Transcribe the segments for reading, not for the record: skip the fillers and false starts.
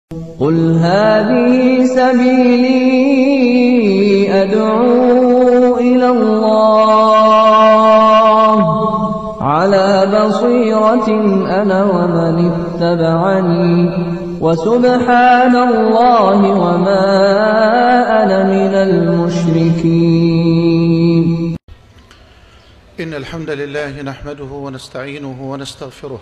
قُلْ هَٰذِهِ سَبِيلِي أَدْعُو إِلَى اللَّهِ ۚ عَلَىٰ بَصِيرَةٍ أَنَا وَمَنِ اتَّبَعَنِي ۖ وَسُبْحَانَ اللَّهِ وَمَا أَنَا مِنَ الْمُشْرِكِينَ. إن الحمد لله نحمده ونستعينه ونستغفره،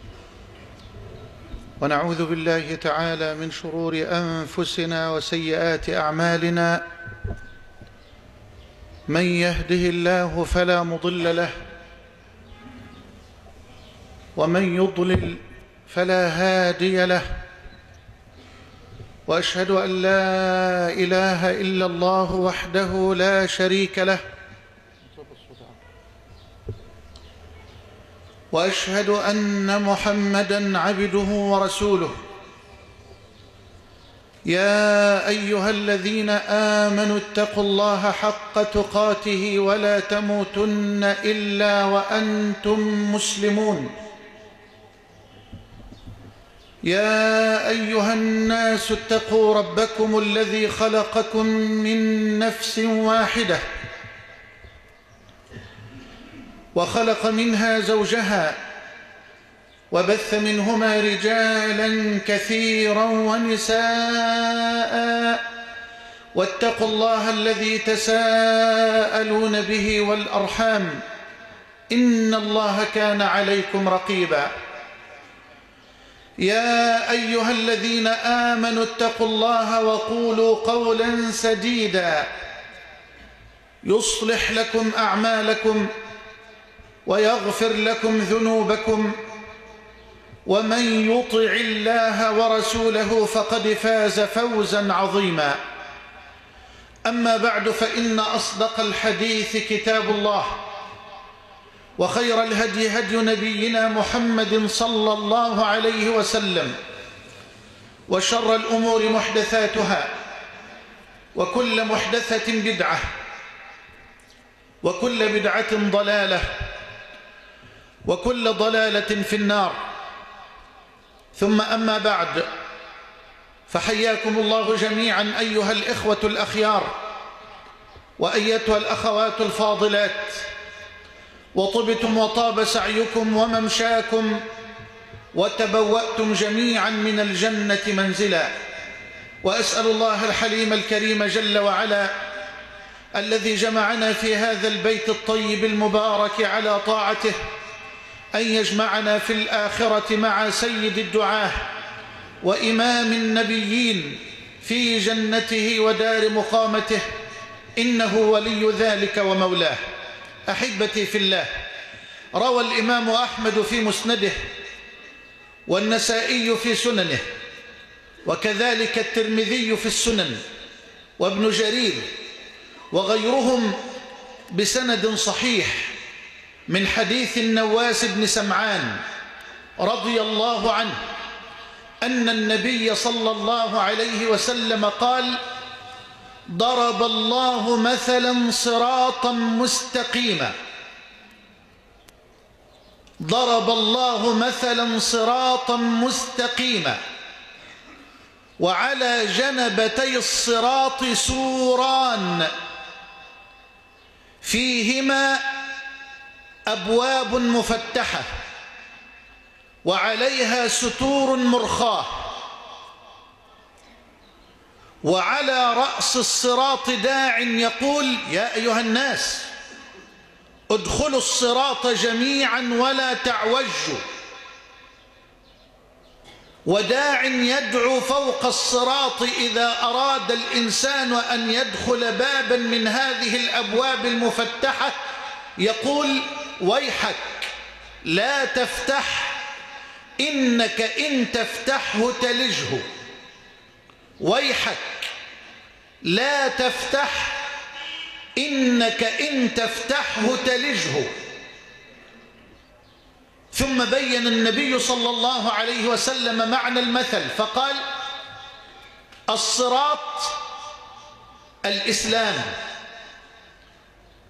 ونعوذ بالله تعالى من شرور أنفسنا وسيئات أعمالنا. من يهده الله فلا مضل له، ومن يضلل فلا هادي له، وأشهد أن لا إله إلا الله وحده لا شريك له، وأشهد أن محمدًا عبده ورسوله. يا أيها الذين آمنوا اتقوا الله حق تقاته ولا تموتن إلا وأنتم مسلمون. يا أيها الناس اتقوا ربكم الذي خلقكم من نفس واحدة، وخلق منها زوجها، وبث منهما رجالا كثيرا ونساء، واتقوا الله الذي تساءلون به والأرحام، إن الله كان عليكم رقيبا. يا أيها الذين آمنوا اتقوا الله وقولوا قولا سديدا يصلح لكم أعمالكم ويغفر لكم ذنوبكم، ومن يطع الله ورسوله فقد فاز فوزا عظيما. أما بعد، فإن أصدق الحديث كتاب الله، وخير الهدي هدي نبينا محمد صلى الله عليه وسلم، وشر الأمور محدثاتها، وكل محدثة بدعة، وكل بدعة ضلالة، وكل ضلالة في النار. ثم أما بعد، فحياكم الله جميعا أيها الإخوة الأخيار، وأيتها الأخوات الفاضلات، وطبتم وطاب سعيكم وممشاكم، وتبوأتم جميعا من الجنة منزلا. وأسأل الله الحليم الكريم جل وعلا الذي جمعنا في هذا البيت الطيب المبارك على طاعته أن يجمعنا في الآخرة مع سيد الدعاة وإمام النبيين في جنته ودار مقامته، إنه ولي ذلك ومولاه. أحبتي في الله، روى الإمام أحمد في مسنده، والنسائي في سننه، وكذلك الترمذي في السنن، وابن جرير وغيرهم بسند صحيح من حديث النواس بن سمعان رضي الله عنه أن النبي صلى الله عليه وسلم قال: ضرب الله مثلا صراطا مستقيما، ضرب الله مثلا صراطا مستقيما، وعلى جنبتي الصراط سوران فيهما أبواب مفتحة، وعليها ستور مرخاة، وعلى رأس الصراط داع يقول: يا أيها الناس ادخلوا الصراط جميعا ولا تعوجوا، وداع يدعو فوق الصراط إذا أراد الإنسان أن يدخل بابا من هذه الأبواب المفتحة يقول: ويحك لا تفتح، إنك إن تفتحه تلجه. ويحك لا تفتح، إنك إن تفتحه تلجه. ثم بين النبي صلى الله عليه وسلم معنى المثل فقال: الصراط الإسلام،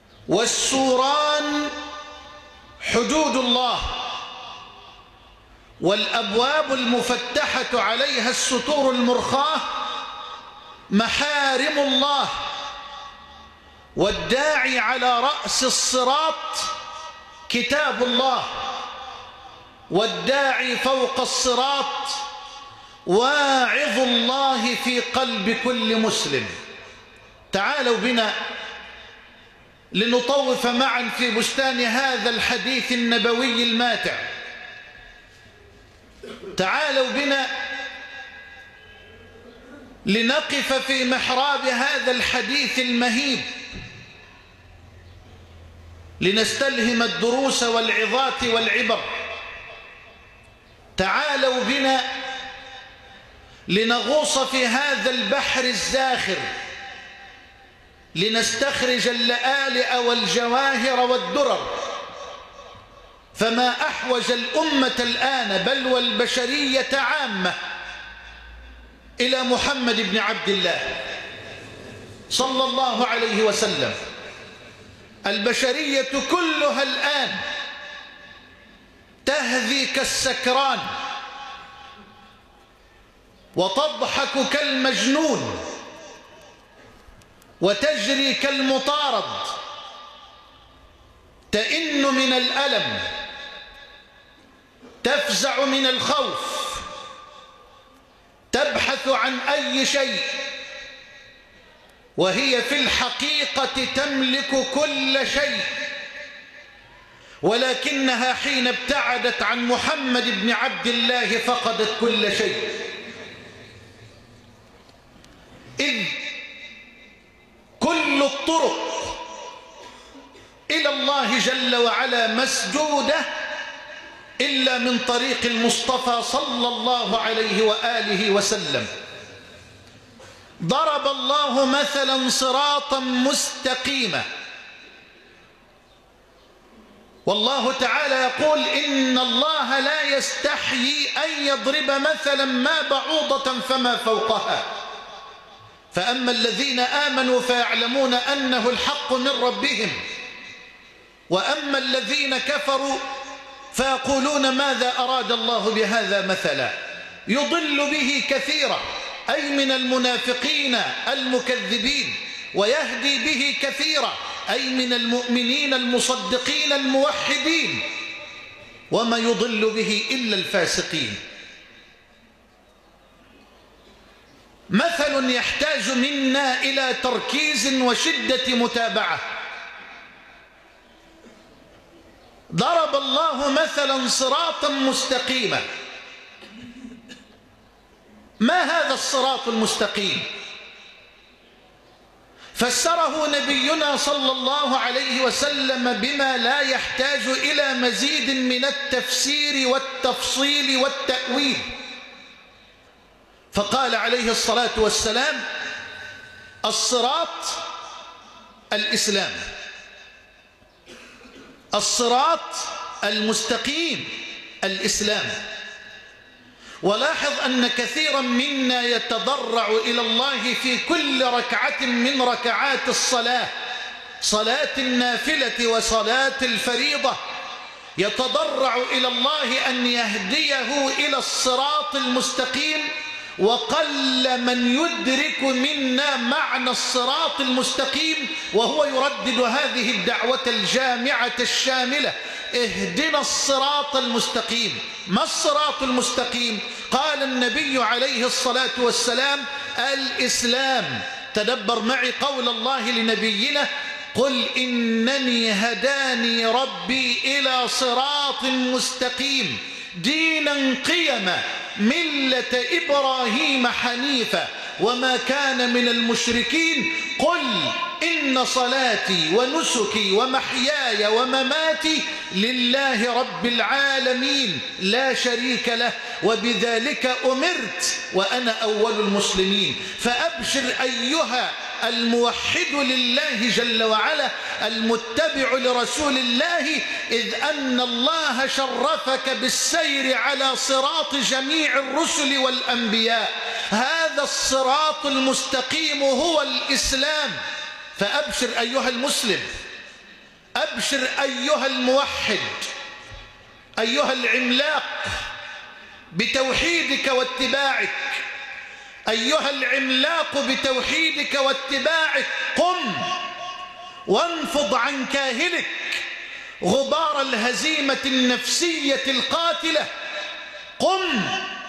والسوران حدود الله، والأبواب المفتحة عليها الستور المرخاة محارم الله، والداعي على رأس الصراط كتاب الله، والداعي فوق الصراط واعظ الله في قلب كل مسلم. تعالوا بنا لنطوف معا في بستان هذا الحديث النبوي الماتع. تعالوا بنا لنقف في محراب هذا الحديث المهيب، لنستلهم الدروس والعظات والعبر. تعالوا بنا لنغوص في هذا البحر الزاخر، لنستخرج اللآلئ والجواهر والدرر. فما أحوج الأمة الآن بل والبشرية عامة إلى محمد بن عبد الله صلى الله عليه وسلم. البشرية كلها الآن تهذي كالسكران وتضحك كالمجنون وتجري كالمطارد، تئن من الألم، تفزع من الخوف، تبحث عن أي شيء، وهي في الحقيقة تملك كل شيء، ولكنها حين ابتعدت عن محمد بن عبد الله فقدت كل شيء. إذ كل الطرق إلى الله جل وعلا مسدودة إلا من طريق المصطفى صلى الله عليه وآله وسلم. ضرب الله مثلا صراطا مستقيما، والله تعالى يقول إن الله لا يستحيي أن يضرب مثلا ما بعوضة فما فوقها، فأما الذين آمنوا فيعلمون أنه الحق من ربهم، وأما الذين كفروا فيقولون ماذا أراد الله بهذا مثلا، يضل به كثيرا أي من المنافقين المكذبين، ويهدي به كثيرا أي من المؤمنين المصدقين الموحدين، وما يضل به إلا الفاسقين. مثل يحتاج منا إلى تركيز وشدة متابعة. ضرب الله مثلا صراطا مستقيما. ما هذا الصراط المستقيم؟ فسره نبينا صلى الله عليه وسلم بما لا يحتاج إلى مزيد من التفسير والتفصيل والتأويل، فقال عليه الصلاة والسلام: الصراط الإسلام، الصراط المستقيم الإسلام. ولاحظ أن كثيرا منا يتضرع إلى الله في كل ركعة من ركعات الصلاة، صلاة النافلة وصلاة الفريضة، يتضرع إلى الله أن يهديه إلى الصراط المستقيم. وقل من يدرك منا معنى الصراط المستقيم وهو يردد هذه الدعوة الجامعة الشاملة: اهدنا الصراط المستقيم. ما الصراط المستقيم؟ قال النبي عليه الصلاة والسلام: الإسلام. تدبر معي قول الله لنبينا: قل إنني هداني ربي إلى صراط مستقيم دينا قيما ملة إبراهيم حنيفا وما كان من المشركين. قل إن صلاتي ونسكي ومحياي ومماتي لله رب العالمين لا شريك له وبذلك أمرت وأنا أول المسلمين. فأبشر أيها الموحد لله جل وعلا المتبع لرسول الله، إذ أن الله شرفك بالسير على صراط جميع الرسل والأنبياء. هذا الصراط المستقيم هو الإسلام. فأبشر أيها المسلم، أبشر أيها الموحد، أيها العملاق، بتوحيدك واتباعك، أيها العملاق بتوحيدك واتباعك، قم وانفض عن كاهلك غبار الهزيمة النفسية القاتلة. قم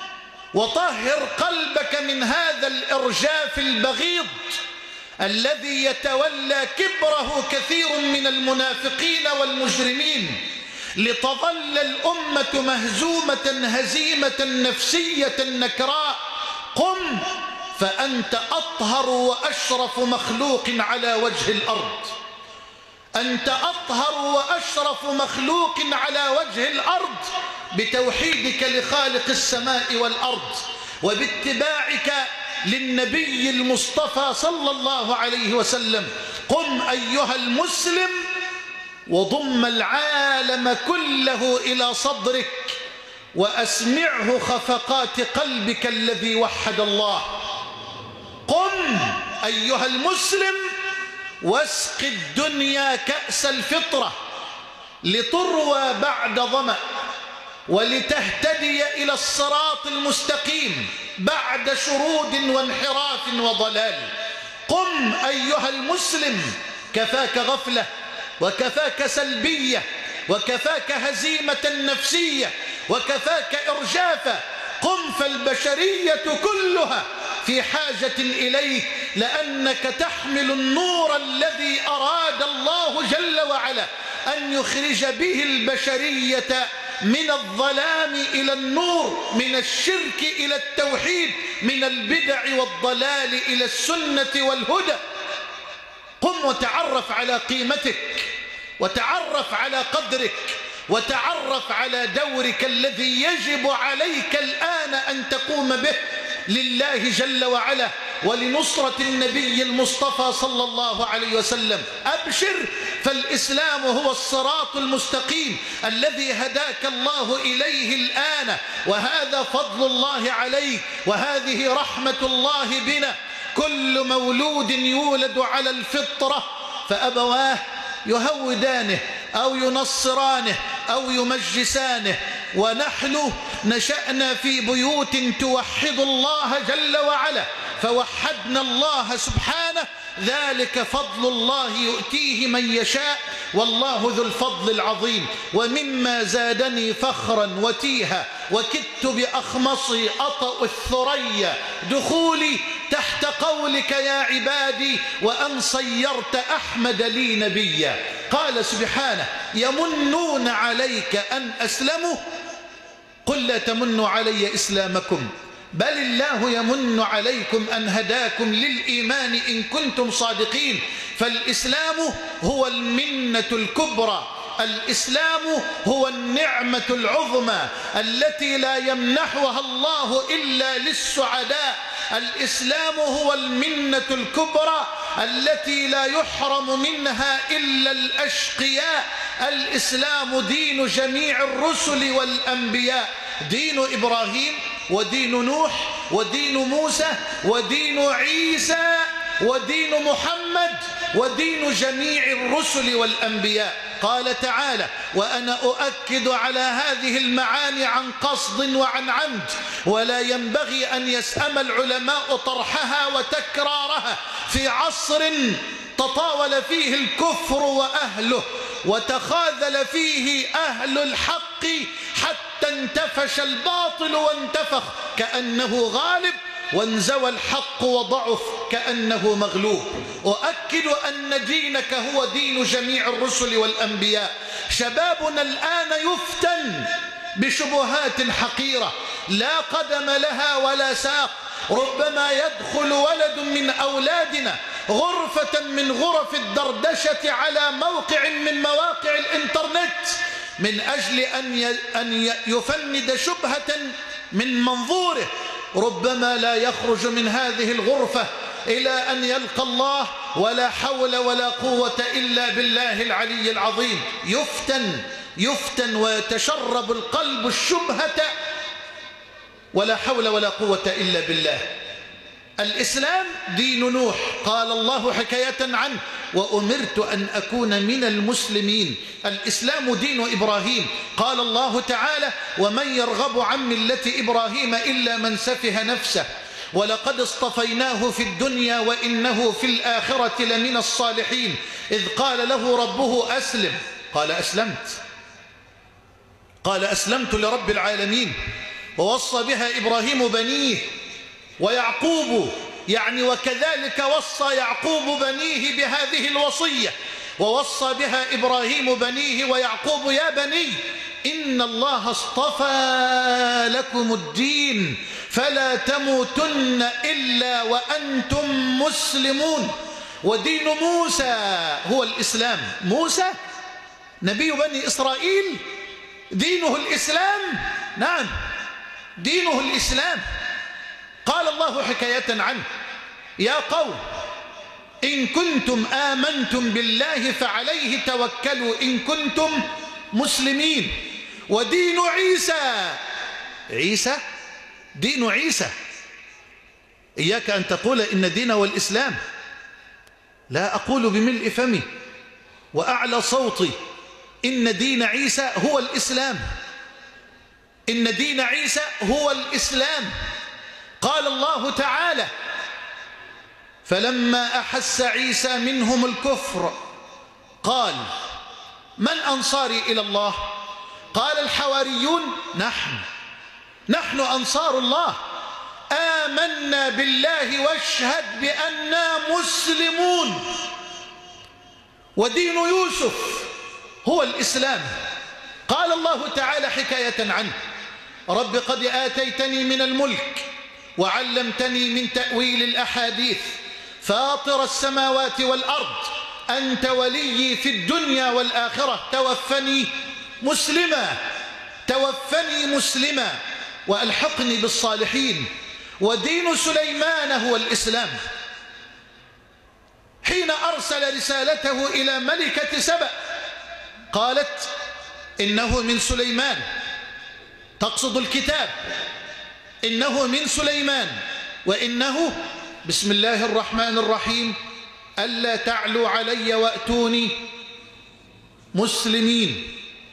وطهر قلبك من هذا الإرجاف البغيض الذي يتولى كبره كثير من المنافقين والمجرمين، لتظل الأمة مهزومة هزيمة نفسية نكراء. قم فأنت أطهر وأشرف مخلوق على وجه الأرض، أنت أطهر وأشرف مخلوق على وجه الأرض بتوحيدك لخالق السماء والأرض وباتباعك للنبي المصطفى صلى الله عليه وسلم. قم أيها المسلم وضم العالم كله إلى صدرك وأسمعه خفقات قلبك الذي وحد الله. قم أيها المسلم واسق الدنيا كأس الفطرة لتروى بعد ظمأ ولتهتدي إلى الصراط المستقيم بعد شرود وانحراف وضلال. قم أيها المسلم، كفاك غفلة وكفاك سلبية وكفاك هزيمة نفسية وكفاك إرجافة. قم فالبشرية كلها في حاجة إليك، لأنك تحمل النور الذي أراد الله جل وعلا أن يخرج به البشرية من الظلام إلى النور، من الشرك إلى التوحيد، من البدع والضلال إلى السنة والهدى. قم وتعرف على قيمتك وتعرف على قدرك وتعرف على دورك الذي يجب عليك الآن أن تقوم به لله جل وعلا ولنصرة النبي المصطفى صلى الله عليه وسلم. أبشر، فالإسلام هو الصراط المستقيم الذي هداك الله إليه الآن، وهذا فضل الله عليك وهذه رحمة الله بنا. كل مولود يولد على الفطرة فأبواه يهودانه أو ينصرانه أو يمجسانه، ونحن نشأنا في بيوت توحد الله جل وعلا فوحدنا الله سبحانه. ذلك فضل الله يؤتيه من يشاء والله ذو الفضل العظيم. ومما زادني فخرا وتيها وكدت بأخمصي أطأ الثريا دخولي تحت قولك يا عبادي وأن صيرت أحمد لي نبيا. قال سبحانه: يمنون عليك أن أسلموا قل لا تمنوا علي إسلامكم بل الله يمن عليكم أن هداكم للإيمان إن كنتم صادقين. فالإسلام هو المنة الكبرى، الإسلام هو النعمة العظمى التي لا يمنحها الله إلا للسعداء. الإسلام هو المنة الكبرى التي لا يحرم منها إلا الأشقياء. الإسلام دين جميع الرسل والأنبياء، دين إبراهيم ودين نوح ودين موسى ودين عيسى ودين محمد ودين جميع الرسل والأنبياء. قال تعالى: وأنا أؤكد على هذه المعاني عن قصد وعن عمد، ولا ينبغي أن يسأم العلماء طرحها وتكرارها في عصر تطاول فيه الكفر وأهله وتخاذل فيه أهل الحق حتى انتفش الباطل وانتفخ كأنه غالب وانزوى الحق وضعف كأنه مغلوب. أؤكد أن دينك هو دين جميع الرسل والأنبياء. شبابنا الآن يفتن بشبهات حقيرة لا قدم لها ولا ساق. ربما يدخل ولد من أولادنا غرفة من غرف الدردشة على موقع من مواقع الإنترنت من أجل أن يفند شبهة من منظوره، ربما لا يخرج من هذه الغرفة إلى أن يلقى الله، ولا حول ولا قوة إلا بالله العلي العظيم. يفتن ويتشرب القلب الشبهة ولا حول ولا قوة إلا بالله. الإسلام دين نوح، قال الله حكاية عنه: وأمرت أن أكون من المسلمين. الإسلام دين إبراهيم، قال الله تعالى: ومن يرغب عن ملة إبراهيم إلا من سفه نفسه ولقد اصطفيناه في الدنيا وإنه في الآخرة لمن الصالحين. إذ قال له ربه أسلم قال أسلمت، قال أسلمت لرب العالمين. ووصى بها إبراهيم بنيه ويعقوب، يعني وكذلك وصى يعقوب بنيه بهذه الوصية، ووصى بها إبراهيم بنيه ويعقوب: يا بني إن الله اصطفى لكم الدين فلا تموتن إلا وأنتم مسلمون. ودين موسى هو الإسلام. موسى نبي بني إسرائيل دينه الإسلام، نعم دينه الإسلام. قال الله حكاية عنه: يا قوم إن كنتم آمنتم بالله فعليه توكلوا إن كنتم مسلمين. ودين عيسى دين عيسى. إياك أن تقول إن دينه الإسلام، لا أقول بملء فمي وأعلى صوتي إن دين عيسى هو الإسلام، إن دين عيسى هو الإسلام. قال الله تعالى: فلما أحس عيسى منهم الكفر قال من أنصاري إلى الله؟ قال الحواريون نحن أنصار الله، آمنا بالله واشهد بأننا مسلمون. ودين يوسف هو الإسلام. قال الله تعالى حكاية عنه: رب قد آتيتني من الملك وعلمتني من تأويل الأحاديث فاطر السماوات والأرض أنت ولي في الدنيا والآخرة توفني مسلما وألحقني بالصالحين. ودين سليمان هو الإسلام. حين أرسل رسالته إلى ملكة سبأ قالت إنه من سليمان، تقصد الكتاب، إنه من سليمان وإنه بسم الله الرحمن الرحيم ألا تعلوا علي وأتوني مسلمين.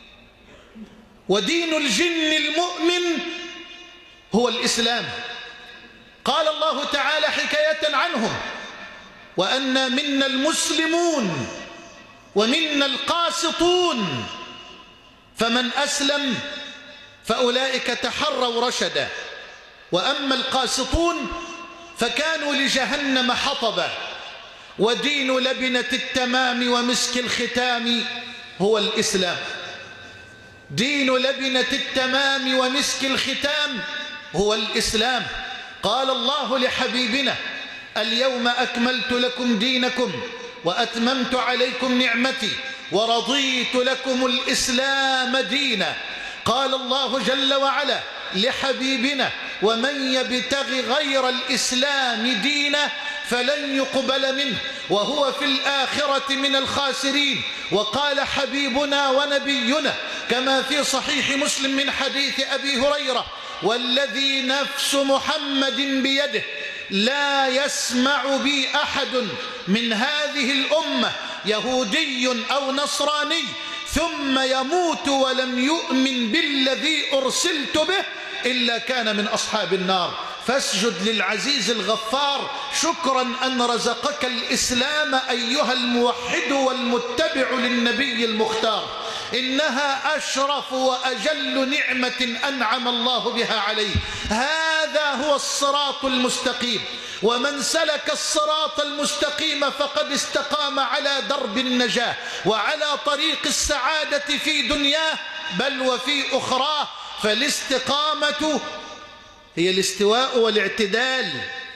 ودين الجن المؤمن هو الإسلام. قال الله تعالى حكاية عنهم: وأنا منا المسلمون ومنا القاسطون فمن أسلم فأولئك تحروا رشدا وأما القاسطون فكانوا لجهنم حطبا. ودين لبنة التمام ومسك الختام هو الإسلام. دين لبنة التمام ومسك الختام هو الإسلام. قال الله لحبيبنا: اليوم أكملت لكم دينكم وأتممت عليكم نعمتي ورضيت لكم الإسلام دينا. قال الله جل وعلا لحبيبنا: ومن يبتغ غير الإسلام دينا فلن يقبل منه وهو في الآخرة من الخاسرين. وقال حبيبنا ونبينا كما في صحيح مسلم من حديث أبي هريرة: والذي نفس محمد بيده لا يسمع بي أحد من هذه الأمة يهودي أو نصراني ثم يموت ولم يؤمن بالذي أرسلت به إلا كان من أصحاب النار. فاسجد للعزيز الغفار شكرا أن رزقك الإسلام أيها الموحد والمتبع للنبي المختار. إنها أشرف وأجل نعمة أنعم الله بها عليه. هذا هو الصراط المستقيم، ومن سلك الصراط المستقيم فقد استقام على درب النجاة وعلى طريق السعادة في دنياه بل وفي أخراه. فالاستقامة هي الاستواء والاعتدال.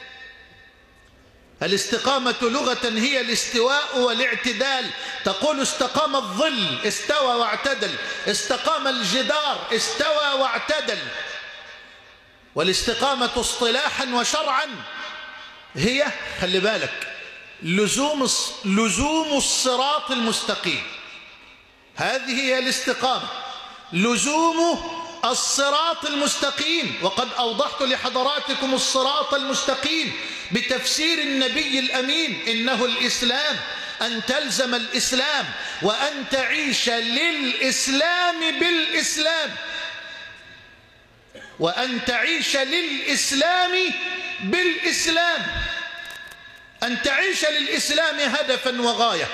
الاستقامة لغة هي الاستواء والاعتدال. تقول استقام الظل استوى واعتدل، استقام الجدار استوى واعتدل. والاستقامة اصطلاحا وشرعا هي خلي بالك لزوم الصراط المستقيم. هذه هي الاستقامة، لزوم الصراط المستقيم. وقد أوضحت لحضراتكم الصراط المستقيم بتفسير النبي الأمين: إنه الإسلام أن تلزم الإسلام وأن تعيش للإسلام بالإسلام، وأن تعيش للإسلام بالإسلام، أن تعيش للإسلام هدفا وغاية،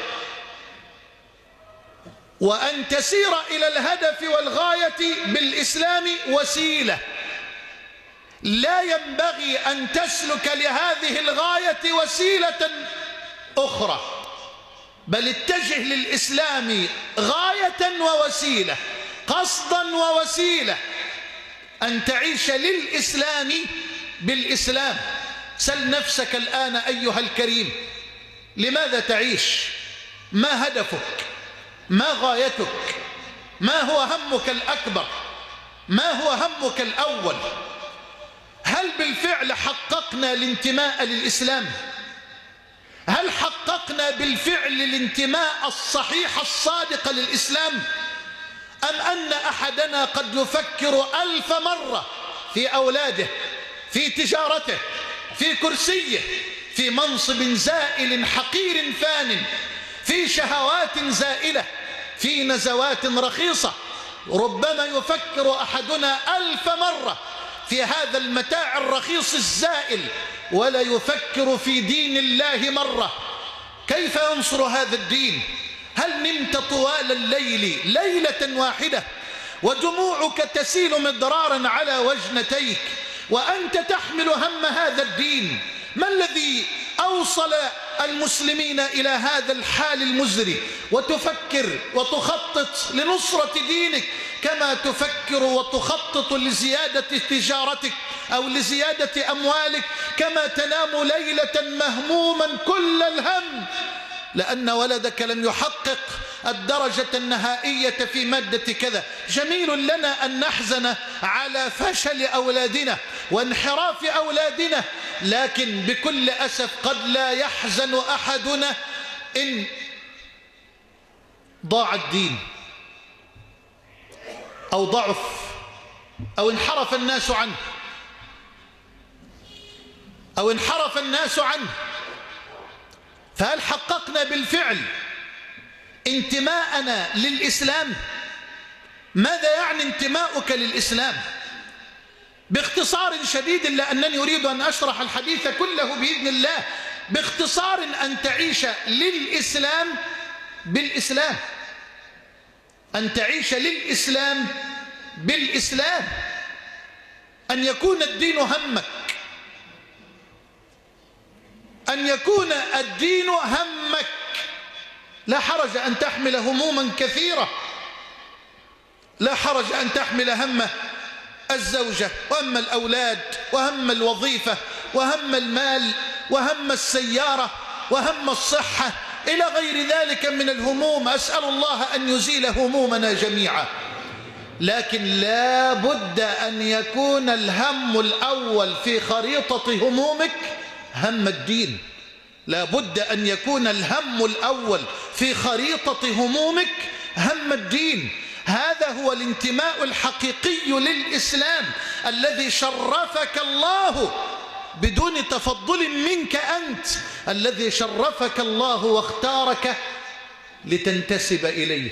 وأن تسير إلى الهدف والغاية بالإسلام وسيلة. لا ينبغي أن تسلك لهذه الغاية وسيلة أخرى، بل اتجه للإسلام غاية ووسيلة، قصدا ووسيلة، أن تعيش للإسلام بالإسلام. سل نفسك الآن أيها الكريم: لماذا تعيش؟ ما هدفك؟ ما غايتك؟ ما هو همك الأكبر؟ ما هو همك الأول؟ هل بالفعل حققنا الانتماء للإسلام؟ هل حققنا بالفعل الانتماء الصحيح الصادق للإسلام؟ أم أن أحدنا قد يفكر 1000 مرة في أولاده، في تجارته، في كرسيه، في منصب زائل حقير فان، في شهوات زائلة، في نزوات رخيصة؟ ربما يفكر أحدنا 1000 مرة في هذا المتاع الرخيص الزائل، ولا يفكر في دين الله مرة. كيف ينصر هذا الدين؟ هل نمت طوال الليل ليلة واحدة ودموعك تسيل مضرارا على وجنتيك وأنت تحمل هم هذا الدين؟ ما الذي أوصل المسلمين إلى هذا الحال المزري؟ وتفكر وتخطط لنصرة دينك كما تفكر وتخطط لزيادة تجارتك أو لزيادة أموالك، كما تنام ليلة مهموما كل الهم لأن ولدك لم يحقق الدرجة النهائية في مادة كذا. جميل لنا أن نحزن على فشل أولادنا وانحراف أولادنا، لكن بكل أسف قد لا يحزن أحدنا إن ضاع الدين أو ضعف أو انحرف الناس عنه فهل حققنا بالفعل انتماءنا للإسلام؟ ماذا يعني انتماؤك للإسلام؟ باختصار شديد، لأنني أريد أن أشرح الحديث كله بإذن الله، باختصار أن تعيش للإسلام بالإسلام، أن تعيش للإسلام بالإسلام، أن يكون الدين همك، أن يكون الدين همك. لا حرج أن تحمل هموما كثيرة، لا حرج أن تحمل هم الزوجة وهم الأولاد وهم الوظيفة وهم المال وهم السيارة وهم الصحة إلى غير ذلك من الهموم. أسأل الله أن يزيل همومنا جميعا، لكن لا بد أن يكون الهم الأول في خريطة همومك هم الدين. لا بد أن يكون الهم الأول في خريطة همومك هم الدين. هذا هو الانتماء الحقيقي للإسلام الذي شرفك الله بدون تفضل منك أنت، الذي شرفك الله واختارك لتنتسب إليه.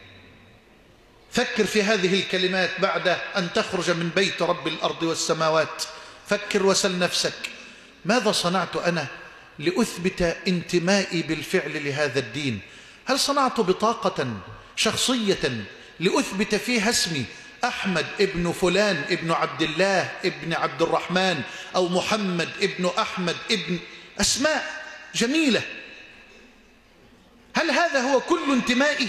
فكر في هذه الكلمات بعد أن تخرج من بيت رب الأرض والسماوات. فكر وسل نفسك: ماذا صنعت أنا لأثبت انتمائي بالفعل لهذا الدين؟ هل صنعت بطاقة شخصية لأثبت فيها اسمي أحمد ابن فلان ابن عبد الله ابن عبد الرحمن، أو محمد ابن أحمد ابن أسماء جميلة؟ هل هذا هو كل انتمائي؟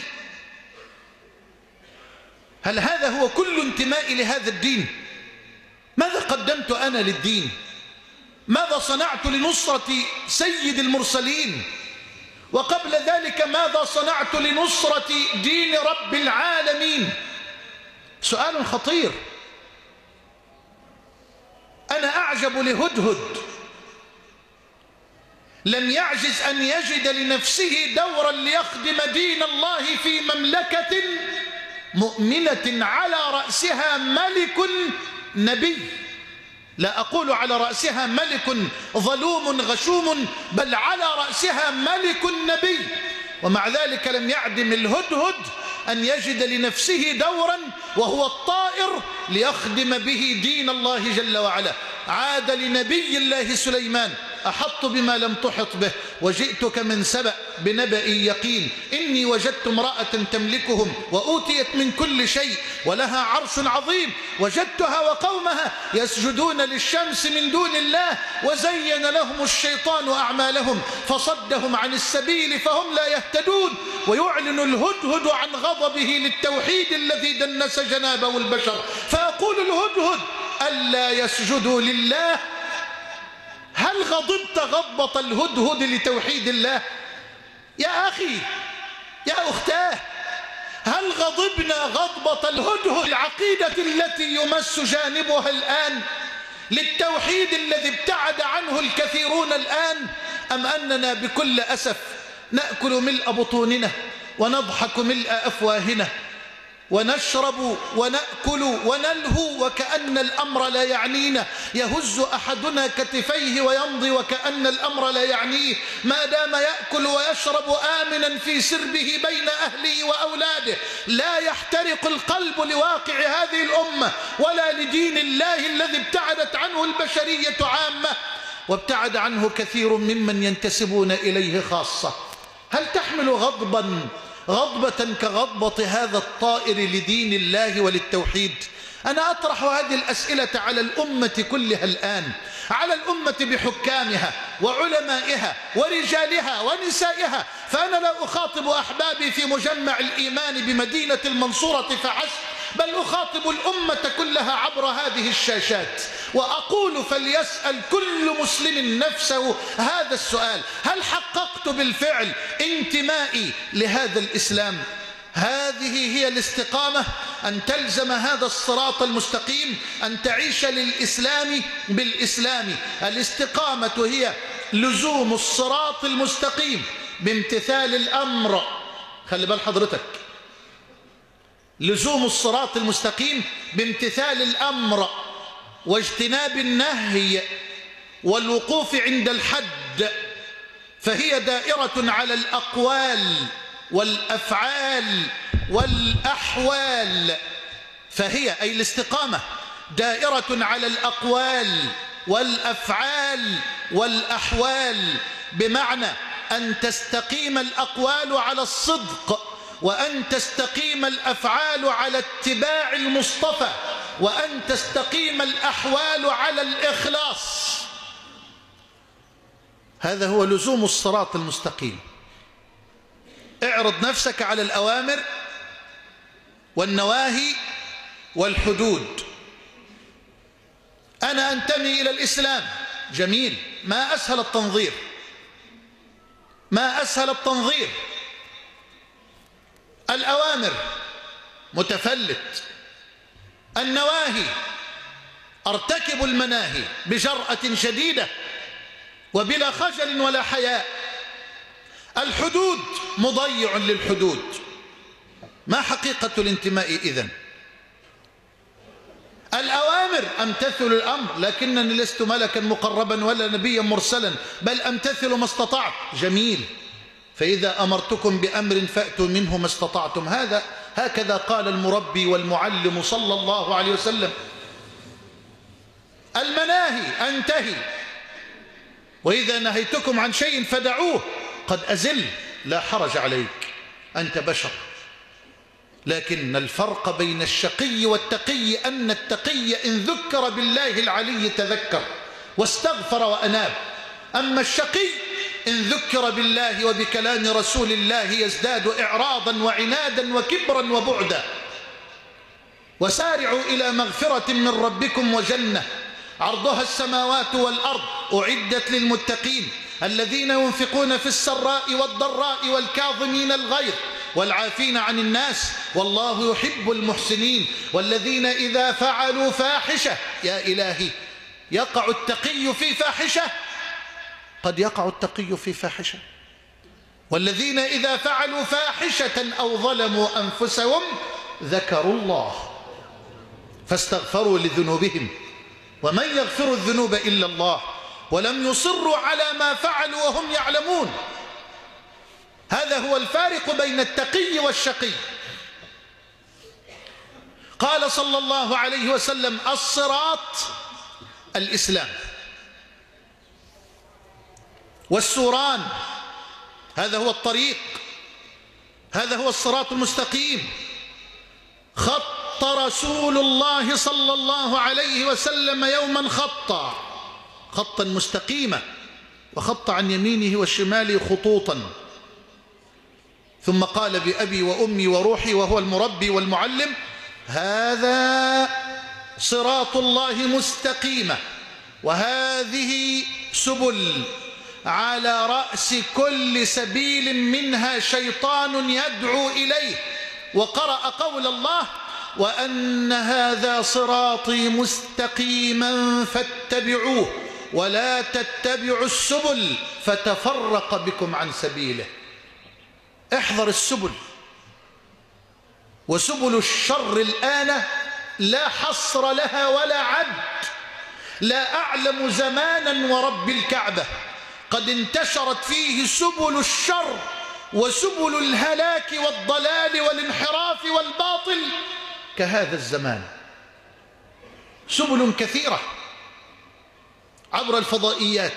هل هذا هو كل انتمائي لهذا الدين؟ ماذا قدمت أنا للدين؟ ماذا صنعت لنصرة سيد المرسلين؟ وقبل ذلك ماذا صنعت لنصرة دين رب العالمين؟ سؤال خطير. أنا أعجب لهدهد، لم يعجز أن يجد لنفسه دورا ليخدم دين الله في مملكة مؤمنة على رأسها ملك نبي. لا أقول على رأسها ملك ظلوم غشوم، بل على رأسها ملك نبي، ومع ذلك لم يعدم الهدهد أن يجد لنفسه دورا وهو الطائر ليخدم به دين الله جل وعلا. عاد لنبي الله سليمان: أحط بما لم تحط به وجئتك من سبأ بنبأ يقين إني وجدت امرأة تملكهم وأوتيت من كل شيء ولها عرش عظيم وجدتها وقومها يسجدون للشمس من دون الله وزين لهم الشيطان أعمالهم فصدهم عن السبيل فهم لا يهتدون. ويعلن الهدهد عن غضبه للتوحيد الذي دنس جنابه البشر، فيقول الهدهد: ألا يسجدوا لله. هل غضبت غضبة الهدهد لتوحيد الله؟ يا أخي يا أختاه، هل غضبنا غضبة الهدهد العقيدة التي يمس جانبها الآن، للتوحيد الذي ابتعد عنه الكثيرون الآن؟ أم أننا بكل أسف نأكل ملء بطوننا ونضحك ملء أفواهنا ونشرب ونأكل ونلهو وكأن الأمر لا يعنينا، يهز أحدنا كتفيه ويمضي وكأن الأمر لا يعنيه، ما دام يأكل ويشرب آمنا في سربه بين أهله وأولاده، لا يحترق القلب لواقع هذه الأمة ولا لدين الله الذي ابتعدت عنه البشرية عامة وابتعد عنه كثير ممن ينتسبون إليه خاصة. هل تحمل غضبة كغضبة هذا الطائر لدين الله وللتوحيد؟ أنا أطرح هذه الأسئلة على الأمة كلها الآن، على الأمة بحكامها وعلمائها ورجالها ونسائها، فأنا لا أخاطب أحبابي في مجمع الإيمان بمدينة المنصورة فحسب، بل أخاطب الأمة كلها عبر هذه الشاشات، وأقول: فليسأل كل مسلم نفسه هذا السؤال: هل حققت بالفعل انتمائي لهذا الإسلام؟ هذه هي الاستقامة، أن تلزم هذا الصراط المستقيم، أن تعيش للإسلام بالإسلام. الاستقامة هي لزوم الصراط المستقيم بامتثال الأمر. خلي بال حضرتك، لزوم الصراط المستقيم بامتثال الأمر واجتناب النهي والوقوف عند الحد، فهي دائرة على الأقوال والأفعال والأحوال. فهي أي الاستقامة دائرة على الأقوال والأفعال والأحوال، بمعنى أن تستقيم الأقوال على الصدق، وأن تستقيم الأفعال على اتباع المصطفى، وأن تستقيم الأحوال على الإخلاص. هذا هو لزوم الصراط المستقيم. اعرض نفسك على الأوامر والنواهي والحدود. أنا أنتمي إلى الإسلام، جميل، ما أسهل التنظير، ما أسهل التنظير. الأوامر متفلت، النواهي أرتكب المناهي بجرأة شديدة وبلا خجل ولا حياء. الحدود مضيع للحدود. ما حقيقة الانتماء إذن؟ الأوامر أمتثل الأمر، لكنني لست ملكا مقربا ولا نبيا مرسلا، بل أمتثل ما استطعت، جميل. فإذا أمرتكم بأمر فأتوا منه ما استطعتم. هكذا قال المربي والمعلم صلى الله عليه وسلم. المناهي أنتهي، وإذا نهيتكم عن شيء فدعوه، قد أزل، لا حرج عليك، أنت بشر. لكن الفرق بين الشقي والتقي أن التقي إن ذكر بالله العلي تذكر واستغفر وأناب، أما الشقي إن ذكر بالله وبكلام رسول الله يزداد إعراضا وعنادا وكبرا وبعدا. وسارعوا إلى مغفرة من ربكم وجنة عرضها السماوات والأرض أعدت للمتقين الذين ينفقون في السراء والضراء والكاظمين الغيظ والعافين عن الناس والله يحب المحسنين. والذين إذا فعلوا فاحشة، يا إلهي، يقع التقي في فاحشة، قد يقع التقي في فاحشة. والذين إذا فعلوا فاحشة أو ظلموا أنفسهم ذكروا الله فاستغفروا لذنوبهم ومن يغفر الذنوب إلا الله ولم يصروا على ما فعلوا وهم يعلمون. هذا هو الفارق بين التقي والشقي. قال صلى الله عليه وسلم: الصراط الإسلام، والسوران هذا هو الطريق، هذا هو الصراط المستقيم. خط رسول الله صلى الله عليه وسلم يوما خطا مستقيما، وخط عن يمينه وشماله خطوطا، ثم قال: بأبي وأمي وروحي، وهو المربي والمعلم: هذا صراط الله مستقيمة، وهذه سبل، على رأس كل سبيل منها شيطان يدعو إليه. وقرأ قول الله: وأن هذا صراطي مستقيما فاتبعوه ولا تتبعوا السبل فتفرق بكم عن سبيله. احذر السبل، وسبل الشر الآن لا حصر لها ولا عد. لا أعلم زمانا ورب الكعبة قد انتشرت فيه سبل الشر وسبل الهلاك والضلال والانحراف والباطل كهذا الزمان. سبل كثيرة عبر الفضائيات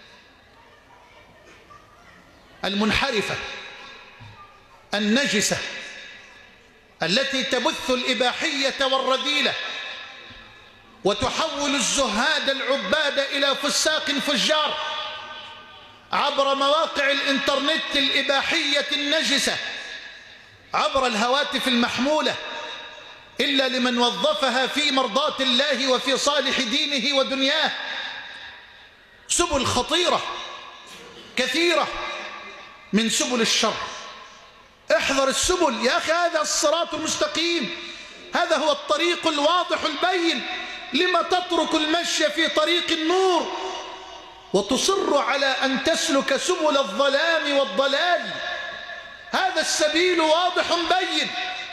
المنحرفة النجسة التي تبث الإباحية والرذيلة وتحول الزهاد العباد إلى فساق فجار، عبر مواقع الإنترنت الإباحية النجسة، عبر الهواتف المحمولة، إلا لمن وظفها في مرضاة الله وفي صالح دينه ودنياه. سبل خطيرة كثيرة من سبل الشر. احذر السبل يا أخي، هذا الصراط المستقيم، هذا هو الطريق الواضح البين. لما تترك المشي في طريق النور وتصر على أن تسلك سبل الظلام والضلال؟ هذا السبيل واضح بين.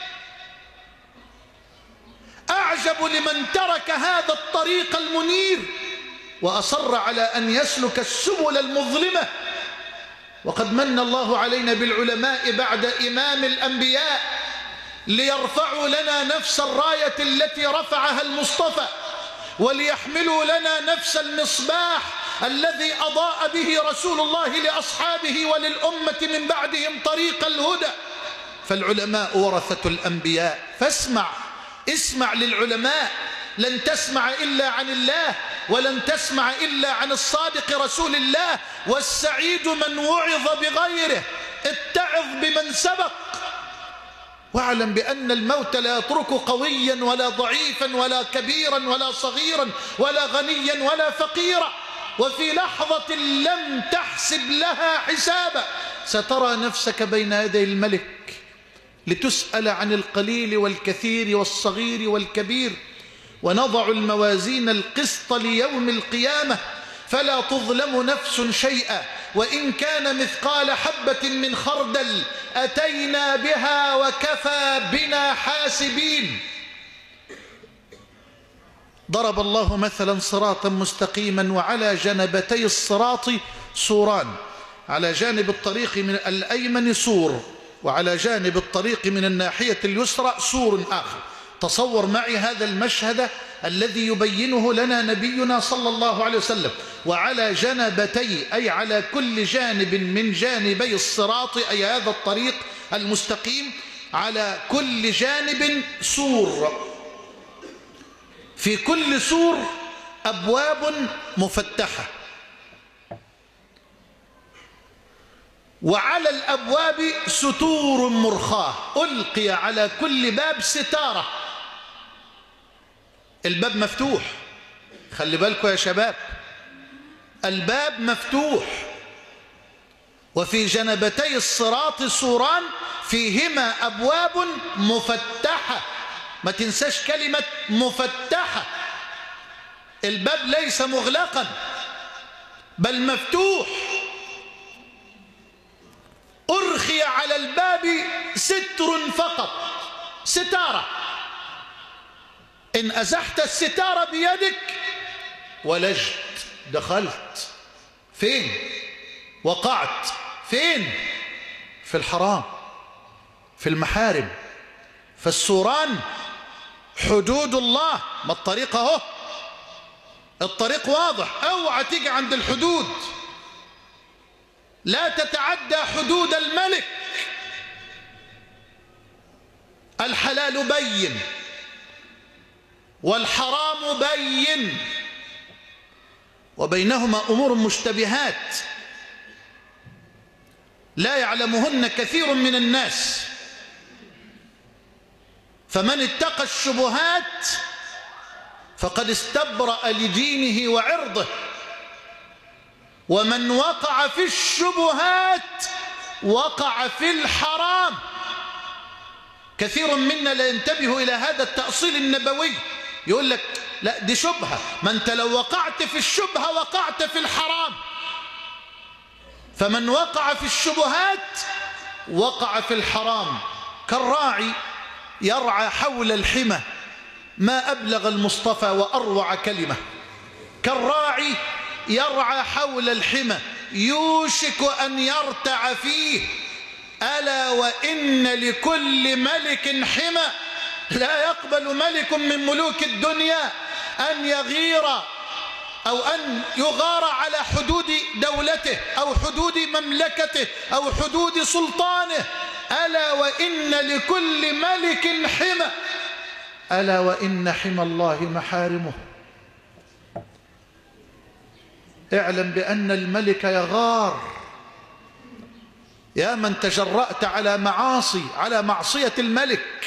أعجب لمن ترك هذا الطريق المنير وأصر على أن يسلك السبل المظلمة. وقد من الله علينا بالعلماء بعد إمام الأنبياء ليرفعوا لنا نفس الراية التي رفعها المصطفى، وليحملوا لنا نفس المصباح الذي أضاء به رسول الله لأصحابه وللأمة من بعدهم طريق الهدى. فالعلماء ورثة الأنبياء، اسمع للعلماء. لن تسمع إلا عن الله، ولن تسمع إلا عن الصادق رسول الله. والسعيد من وعظ بغيره، اتعظ بمن سبق. واعلم بأن الموت لا يترك قويا ولا ضعيفا ولا كبيرا ولا صغيرا ولا غنيا ولا فقيرا. وفي لحظة لم تحسب لها حسابا سترى نفسك بين يدي الملك لتسأل عن القليل والكثير والصغير والكبير. ونضع الموازين القسط ليوم القيامة فلا تظلم نفس شيئا، وإن كان مثقال حبة من خردل أتينا بها وكفى بنا حاسبين. ضرب الله مثلا صراطا مستقيما وعلى جنبتي الصراط سوران، على جانب الطريق من الأيمن سور، وعلى جانب الطريق من الناحية اليسرى سور آخر. تصور معي هذا المشهد الذي يبينه لنا نبينا صلى الله عليه وسلم. وعلى جنبتي أي على كل جانب من جانبي الصراط، أي هذا الطريق المستقيم، على كل جانب سور، في كل سور أبواب مفتحة، وعلى الأبواب ستور مرخاة، ألقي على كل باب ستارة. الباب مفتوح، خلي بالكم يا شباب، الباب مفتوح. وفي جنبتي الصراط سوران فيهما أبواب مفتحة. ما تنساش كلمة مفتحة. الباب ليس مغلقا بل مفتوح. أرخي على الباب ستر فقط، ستارة. إن أزحت الستارة بيدك ولجت، دخلت فين؟ وقعت فين؟ في الحرام، في المحارم. فالسوران حدود الله. ما الطريق اهو، الطريق واضح، اوعى تيجي عند الحدود. لا تتعدى حدود الملك. الحلال بين والحرام بين، وبينهما أمور مشتبهات لا يعلمهن كثير من الناس. فمن اتقى الشبهات فقد استبرأ لدينه وعرضه، ومن وقع في الشبهات وقع في الحرام. كثير منا لا ينتبه إلى هذا التأصيل النبوي، يقول لك لا دي شبهة، ما أنت لو وقعت في الشبهة وقعت في الحرام. فمن وقع في الشبهات وقع في الحرام. كالراعي يرعى حول الحمى، ما أبلغ المصطفى وأروع كلمة. كالراعي يرعى حول الحمى يوشك أن يرتع فيه، ألا وإن لكل ملك حمى. لا يقبل ملك من ملوك الدنيا أن يغير أو أن يغار على حدود دولته أو حدود مملكته أو حدود سلطانه. ألا وإن لكل ملك حمى، ألا وإن حمى الله محارمه. اعلم بأن الملك يغار. يا من تجرأت على معصية الملك،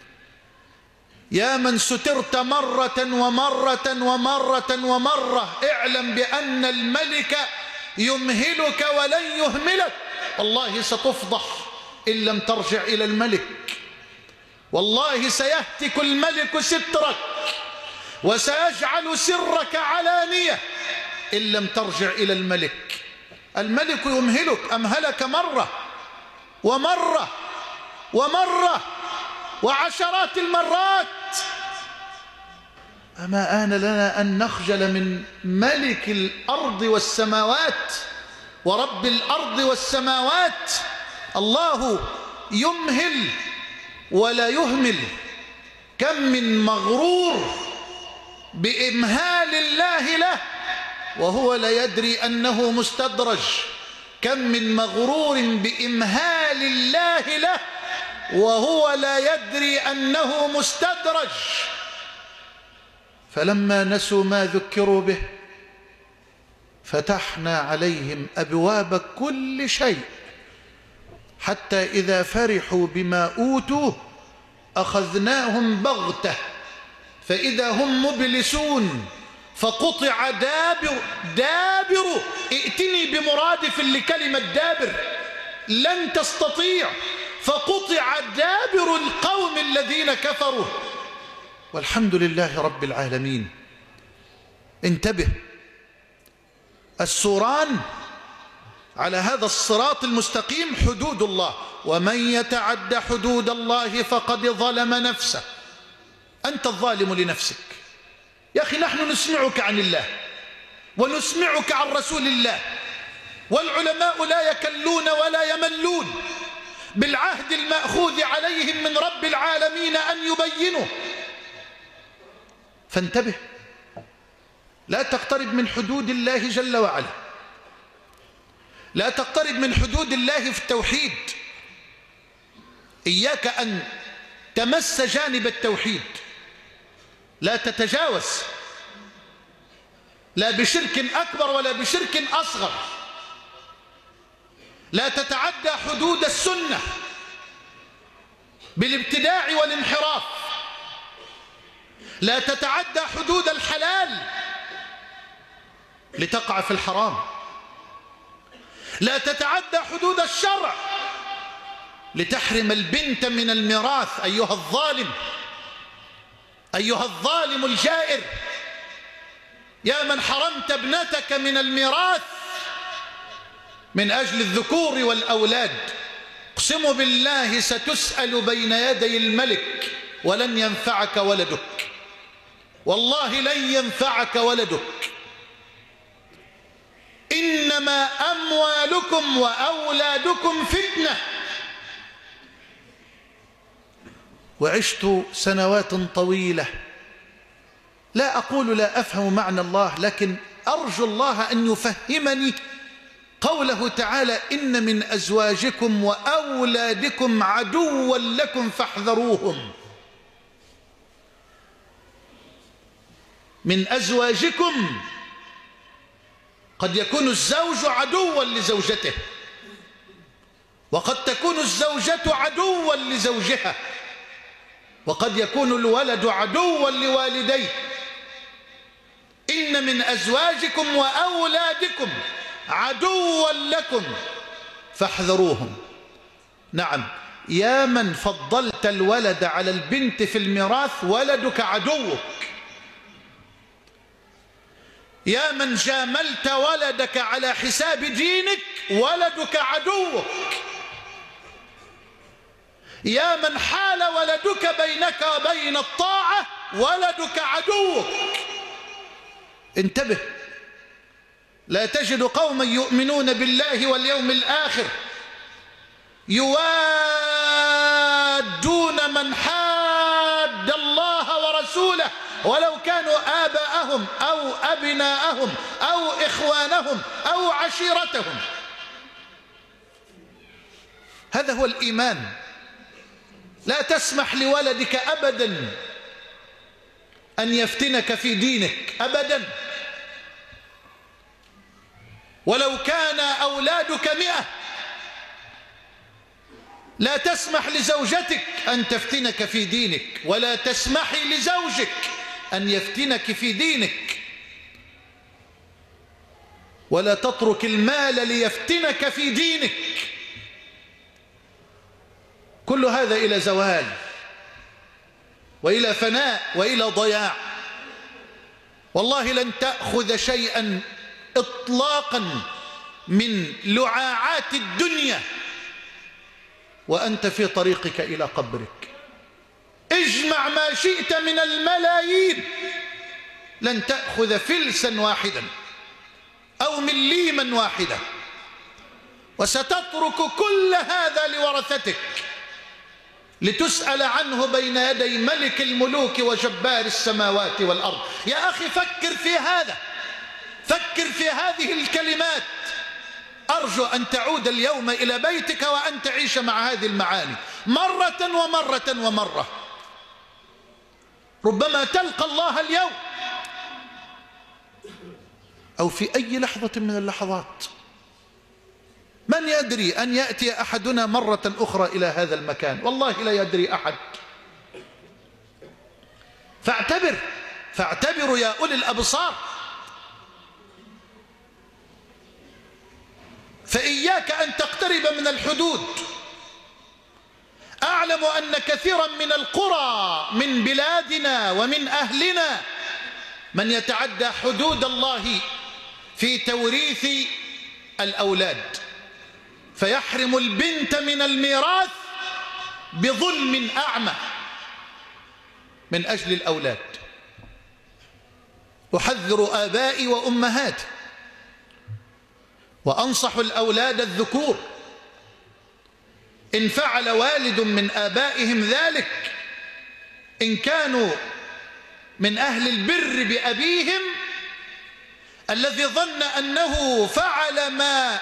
يا من سترت مرة ومرة ومرة ومرة، اعلم بأن الملك يمهلك ولن يهملك. والله ستفضح إن لم ترجع إلى الملك. والله سيهتك الملك سترك وسيجعل سرك علانية إن لم ترجع إلى الملك. الملك يمهلك، أمهلك مرة ومرة ومرة وعشرات المرات. أما آن لنا أن نخجل من ملك الأرض والسماوات ورب الأرض والسماوات. الله يمهل ولا يهمل. كم من مغرور بإمهال الله له وهو لا يدري أنه مستدرج. كم من مغرور بإمهال الله له وهو لا يدري أنه مستدرج. فلما نسوا ما ذكروا به فتحنا عليهم أبواب كل شيء، حتى إذا فرحوا بما أوتوا أخذناهم بغتة فإذا هم مبلسون. فقطع دابر. ائتني بمرادف لكلمة دابر، لن تستطيع. فقطع دابر القوم الذين كفروا، والحمد لله رب العالمين. انتبه، السوران على هذا الصراط المستقيم حدود الله، ومن يتعد حدود الله فقد ظلم نفسه. أنت الظالم لنفسك يا أخي. نحن نسمعك عن الله ونسمعك عن رسول الله، والعلماء لا يكلون ولا يملون بالعهد المأخوذ عليهم من رب العالمين أن يبينوا. فانتبه، لا تقترب من حدود الله جل وعلا، لا تقترب من حدود الله في التوحيد. إياك أن تمس جانب التوحيد، لا تتجاوز، لا بشرك أكبر ولا بشرك أصغر. لا تتعدى حدود السنة بالابتداع والانحراف. لا تتعدى حدود الحلال لتقع في الحرام. لا تتعدى حدود الشرع لتحرم البنت من الميراث. أيها الظالم، أيها الظالم الجائر، يا من حرمت ابنتك من الميراث من أجل الذكور والأولاد، اقسم بالله ستسأل بين يدي الملك ولن ينفعك ولدك. والله لن ينفعك ولدك. إنما أموالكم وأولادكم فتنة. وعشت سنوات طويلة لا أقول لا أفهم معنى الله، لكن أرجو الله أن يفهمني قوله تعالى: إن من أزواجكم وأولادكم عدوا لكم فاحذروهم. من أزواجكم، قد يكون الزوج عدوا لزوجته، وقد تكون الزوجة عدوا لزوجها، وقد يكون الولد عدوا لوالديه. إن من أزواجكم وأولادكم عدوا لكم فاحذروهم. نعم، يا من فضلت الولد على البنت في الميراث ولدك عدوك. يا من جاملت ولدك على حساب دينك ولدك عدوك. يا من حال ولدك بينك وبين الطاعة ولدك عدوك. انتبه، لا تجد قوما يؤمنون بالله واليوم الآخر يوادون من حاد الله ورسوله ولو كانوا آباءهم أو أبناءهم أو إخوانهم أو عشيرتهم. هذا هو الإيمان. لا تسمح لولدك أبدا أن يفتنك في دينك أبدا، ولو كان أولادك 100. لا تسمح لزوجتك أن تفتنك في دينك، ولا تسمحي لزوجك أن يفتنك في دينك، ولا تترك المال ليفتنك في دينك. كل هذا إلى زوال وإلى فناء وإلى ضياع. والله لن تأخذ شيئا إطلاقا من لعاعات الدنيا وأنت في طريقك إلى قبرك. اجمع ما شئت من الملايين، لن تأخذ فلسا واحدا أو مليما واحدا، وستترك كل هذا لورثتك لتسأل عنه بين يدي ملك الملوك وجبار السماوات والأرض. يا أخي فكر في هذا، فكر في هذه الكلمات. أرجو أن تعود اليوم إلى بيتك وأن تعيش مع هذه المعاني مرة ومرة ومرة. ربما تلقى الله اليوم أو في أي لحظة من اللحظات. من يدري أن يأتي أحدنا مرة أخرى إلى هذا المكان؟ والله لا يدري أحد. فاعتبروا يا أولي الأبصار. فإياك أن تقترب من الحدود. أعلم أن كثيرا من القرى من بلادنا ومن أهلنا من يتعدى حدود الله في توريث الأولاد، فيحرم البنت من الميراث بظلم أعمى من أجل الأولاد. أحذر آبائي وأمهاتي وأنصح الأولاد الذكور: إن فعل والد من آبائهم ذلك، إن كانوا من أهل البر بأبيهم الذي ظن أنه فعل ما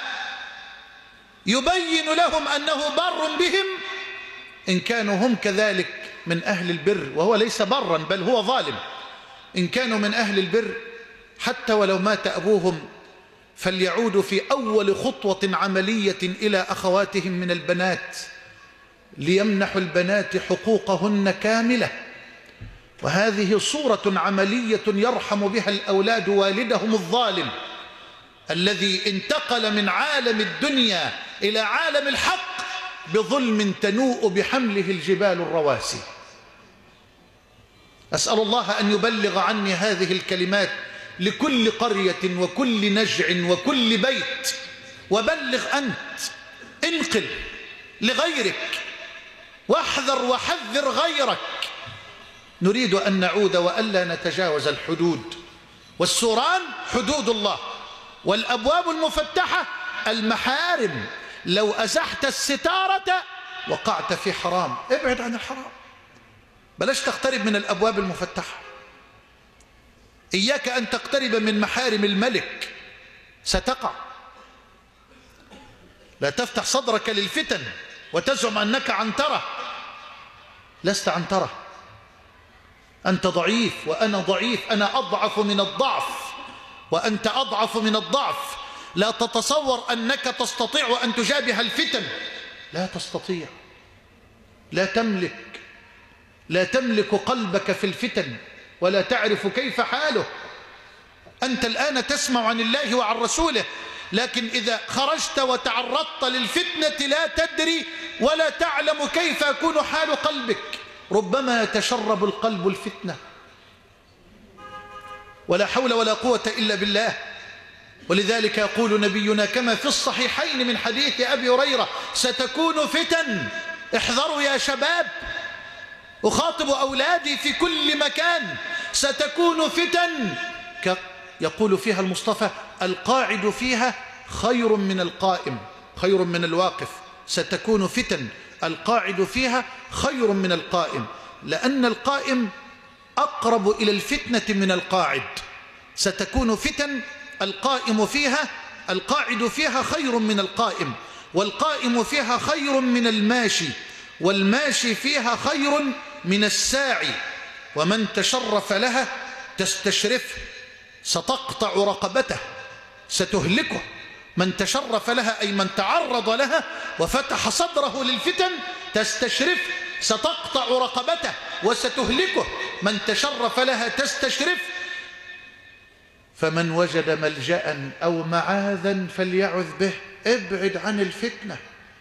يبين لهم أنه بر بهم، إن كانوا هم كذلك من أهل البر وهو ليس برا بل هو ظالم، إن كانوا من أهل البر حتى ولو مات أبوهم فليعودوا في أول خطوة عملية إلى أخواتهم من البنات ليمنحوا البنات حقوقهن كاملة. وهذه صورة عملية يرحم بها الأولاد والدهم الظالم الذي انتقل من عالم الدنيا إلى عالم الحق بظلم تنوء بحمله الجبال الرواسي. أسأل الله أن يبلغ عني هذه الكلمات لكل قرية وكل نجع وكل بيت. وبلغ أنت، انقل لغيرك، واحذر وحذر غيرك. نريد أن نعود وألا نتجاوز الحدود، والسوران حدود الله، والأبواب المفتحة المحارم. لو أزحت الستارة وقعت في حرام. ابعد عن الحرام، بلاش تقترب من الأبواب المفتحة. إياك أن تقترب من محارم الملك، ستقع. لا تفتح صدرك للفتن وتزعم أنك عنترة. لست عنترة، أنت ضعيف وأنا ضعيف، أنا أضعف من الضعف وأنت أضعف من الضعف. لا تتصور أنك تستطيع أن تجابه الفتن، لا تستطيع. لا تملك قلبك في الفتن ولا تعرف كيف حاله. أنت الآن تسمع عن الله وعن رسوله، لكن إذا خرجت وتعرضت للفتنة لا تدري ولا تعلم كيف يكون حال قلبك. ربما يتشرب القلب الفتنة، ولا حول ولا قوة إلا بالله. ولذلك يقول نبينا كما في الصحيحين من حديث أبي هريرة: ستكون فتن، احذروا يا شباب. أخاطب أولادي في كل مكان، ستكون فتن يقول فيها المصطفى: القاعد فيها خير من القائم، خير من الواقف. ستكون فتن القاعد فيها خير من القائم، لأن القائم أقرب إلى الفتنة من القاعد. ستكون فتن القائم فيها، القاعد فيها خير من القائم، والقائم فيها خير من الماشي، والماشي فيها خير من الساعي. ومن تشرف لها تستشرفه، ستقطع رقبته، ستهلكه. من تشرف لها أي من تعرض لها وفتح صدره للفتن تستشرفه، ستقطع رقبته وستهلكه. من تشرف لها تستشرفه. فمن وجد ملجأ أو معاذا فليعذ به. ابعد عن الفتنة،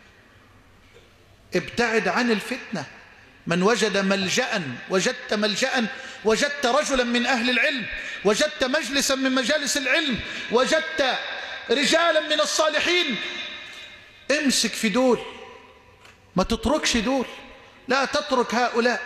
ابتعد عن الفتنة. من وجد ملجأ، وجدت ملجأ، وجدت رجلا من أهل العلم، وجدت مجلسا من مجالس العلم، وجدت رجالا من الصالحين، امسك في دول، ما تتركش دول. لا تترك هؤلاء.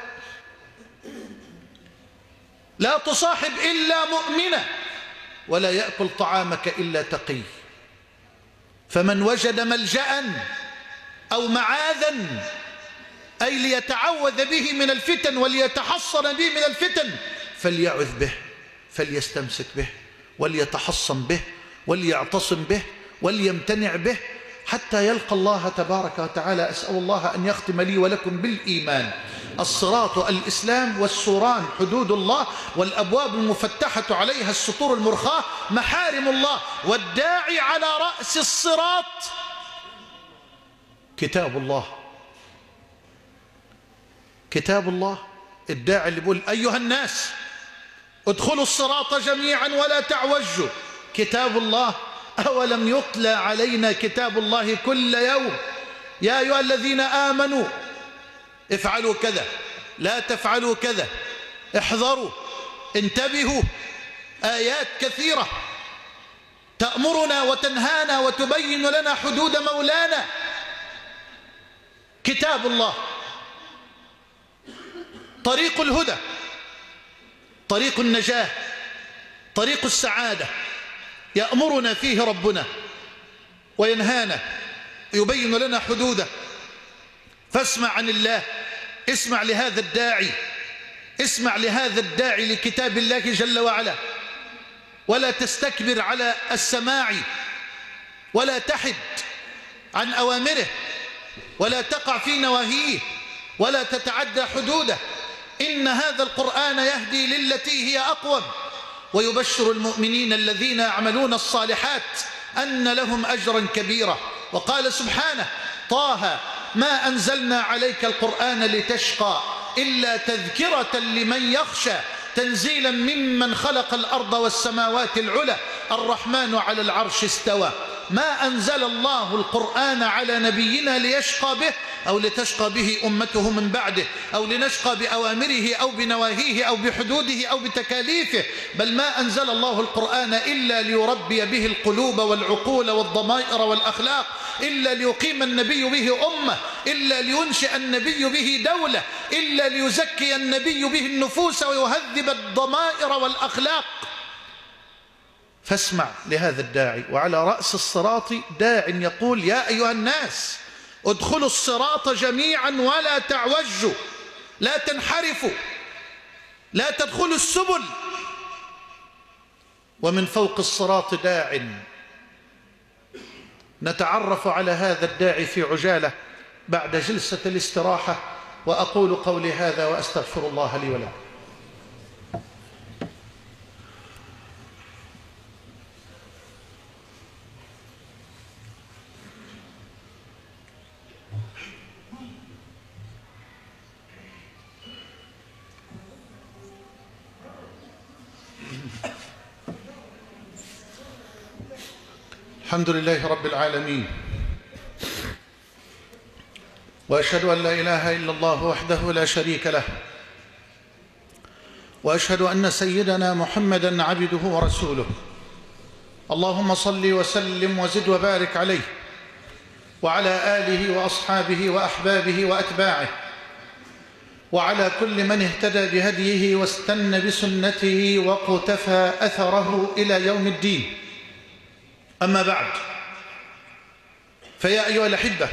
لا تصاحب إلا مؤمنة، ولا يأكل طعامك إلا تقي. فمن وجد ملجأ أو معاذا، أي ليتعوذ به من الفتن وليتحصن به من الفتن، فليعذ به، فليستمسك به، وليتحصن به، وليعتصم به، وليمتنع به حتى يلقى الله تبارك وتعالى. أسأل الله أن يختم لي ولكم بالإيمان. الصراط الإسلام، والسوران حدود الله، والأبواب المفتحة عليها السطور المرخاة محارم الله. والداعي على رأس الصراط كتاب الله، كتاب الله. الداعي اللي بيقول: أيها الناس ادخلوا الصراط جميعا ولا تعوجوا، كتاب الله. أولم يتلى علينا كتاب الله كل يوم؟ يا أيها الذين آمنوا افعلوا كذا، لا تفعلوا كذا، احذروا، انتبهوا. آيات كثيرة تأمرنا وتنهانا وتبين لنا حدود مولانا. كتاب الله طريق الهدى، طريق النجاة، طريق السعادة. يأمرنا فيه ربنا وينهانا، يبين لنا حدوده. فاسمع عن الله، اسمع لهذا الداعي، اسمع لهذا الداعي لكتاب الله جل وعلا، ولا تستكبر على السماع، ولا تحد عن أوامره، ولا تقع في نواهيه، ولا تتعدى حدوده. إن هذا القرآن يهدي للتي هي أقوم، ويبشر المؤمنين الذين يعملون الصالحات أن لهم أجرا كبيرا. وقال سبحانه: طه ما أنزلنا عليك القرآن لتشقى إلا تذكرة لمن يخشى تنزيلا ممن خلق الأرض والسماوات العلى الرحمن على العرش استوى. ما أنزل الله القرآن على نبينا ليشقى به أو لتشقى به أمته من بعده، أو لنشقى بأوامره أو بنواهيه أو بحدوده أو بتكاليفه، بل ما أنزل الله القرآن إلا ليربي به القلوب والعقول والضمائر والأخلاق، إلا ليقيم النبي به أمة، إلا لينشئ النبي به دولة، إلا ليزكي النبي به النفوس ويهذب الضمائر والأخلاق. فاسمع لهذا الداعي. وعلى رأس الصراط داع يقول: يا أيها الناس ادخلوا الصراط جميعا ولا تعوجوا، لا تنحرفوا، لا تدخلوا السبل. ومن فوق الصراط داع. نتعرف على هذا الداعي في عجالة بعد جلسة الاستراحة، وأقول قولي هذا وأستغفر الله لي ولكم. الحمد لله رب العالمين، وأشهد أن لا إله إلا الله وحده لا شريك له، وأشهد أن سيدنا محمدًا عبده ورسوله. اللهم صل وسلم وزد وبارك عليه وعلى آله وأصحابه وأحبابه وأتباعه، وعلى كل من اهتدى بهديه واستنى بسنته وقتفى أثره إلى يوم الدين. أما بعد، فيا أيها الأحبة،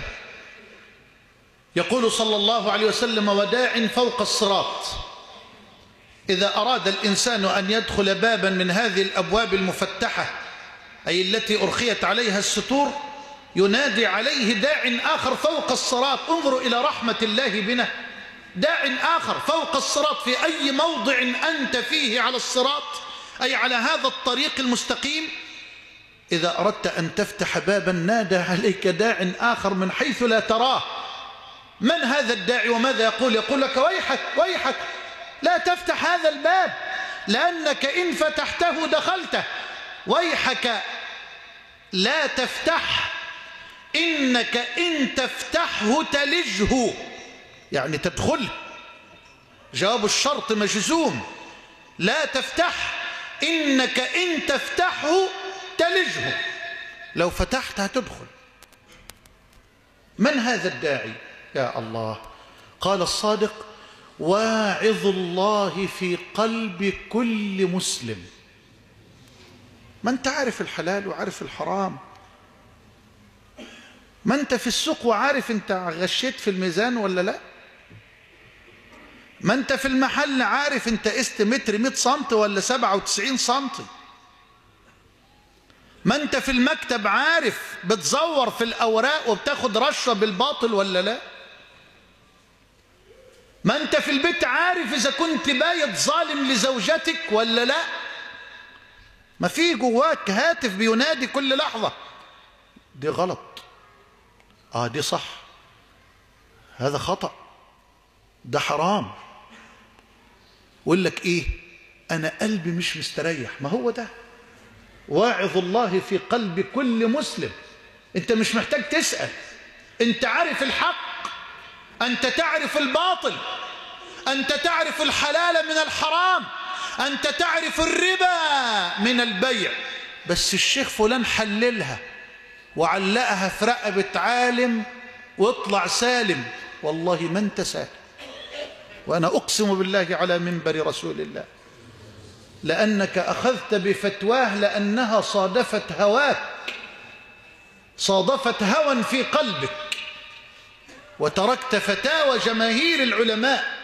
يقول صلى الله عليه وسلم: وداع فوق الصراط. إذا أراد الإنسان أن يدخل بابا من هذه الأبواب المفتحة، أي التي أرخيت عليها الستور، ينادي عليه داع آخر فوق الصراط. انظروا إلى رحمة الله بنا، داع آخر فوق الصراط. في أي موضع أنت فيه على الصراط، أي على هذا الطريق المستقيم، إذا أردت أن تفتح بابا نادى عليك داع آخر من حيث لا تراه. من هذا الداعي وماذا يقول؟ يقول لك: ويحك ويحك، لا تفتح هذا الباب، لأنك إن فتحته دخلته. ويحك لا تفتح، إنك إن تفتحه تلجه، يعني تدخل. جواب الشرط مجزوم: لا تفتح، إنك إن تفتحه تلجه، لو فتحت هتدخل. من هذا الداعي؟ يا الله، قال الصادق: واعظ الله في قلب كل مسلم. ما انت عارف الحلال وعارف الحرام، ما انت في السوق وعارف انت غشيت في الميزان ولا لا، ما انت في المحل عارف انت قست متر 100 سنتي ولا 97 سنتي، ما انت في المكتب عارف بتزور في الأوراق وبتاخد رشوة بالباطل ولا لا، ما انت في البيت عارف إذا كنت بايت ظالم لزوجتك ولا لا. ما في جواك هاتف بينادي كل لحظة: دي غلط، دي صح، هذا خطأ، ده حرام. ويقول لك ايه؟ انا قلبي مش مستريح. ما هو ده واعظ الله في قلب كل مسلم. انت مش محتاج تسأل، انت عارف الحق، انت تعرف الباطل، انت تعرف الحلال من الحرام، انت تعرف الربا من البيع. بس الشيخ فلان حللها وعلقها في رقبة عالم واطلع سالم. والله ما انت سالم، وانا اقسم بالله على منبر رسول الله، لأنك أخذت بفتواه لأنها صادفت هواك، صادفت هوى في قلبك، وتركت فتاوى جماهير العلماء.